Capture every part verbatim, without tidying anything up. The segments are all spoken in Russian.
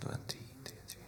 два, три, три, три.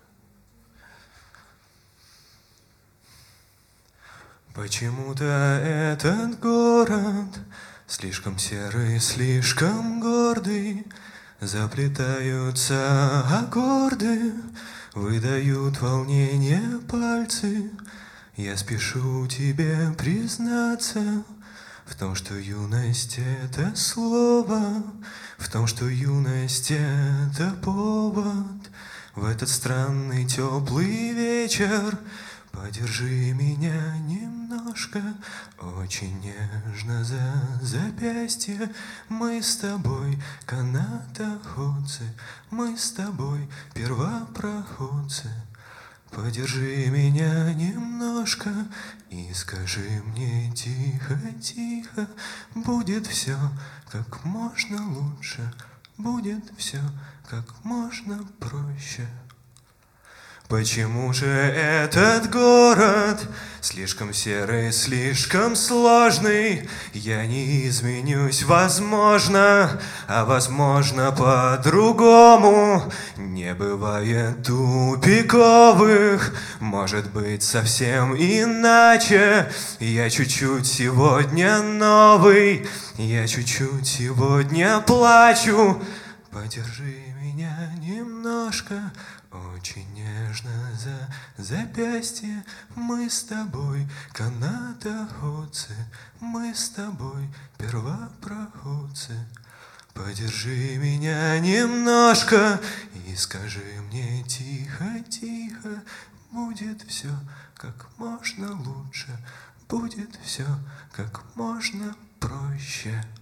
Почему-то этот город слишком серый, слишком гордый. Заплетаются аккорды, выдают волнение пальцы. Я спешу тебе признаться в том, что юность — это слово, в том, что юность — это повод. В этот странный теплый вечер подержи меня немножко, очень нежно за запястье. Мы с тобой канатоходцы, мы с тобой первопроходцы. Подержи меня немножко и скажи мне тихо-тихо, будет все как можно лучше, будет все как можно проще. Почему же этот город слишком серый, слишком сложный? Я не изменюсь, возможно, а возможно по-другому. Не бывает тупиковых, может быть совсем иначе. Я чуть-чуть сегодня новый, я чуть-чуть сегодня плачу. Подержи меня немножко, очень нежно за запястье. Мы с тобой канатоходцы, мы с тобой первопроходцы. Подержи меня немножко и скажи мне тихо-тихо, будет все как можно лучше, будет все как можно проще.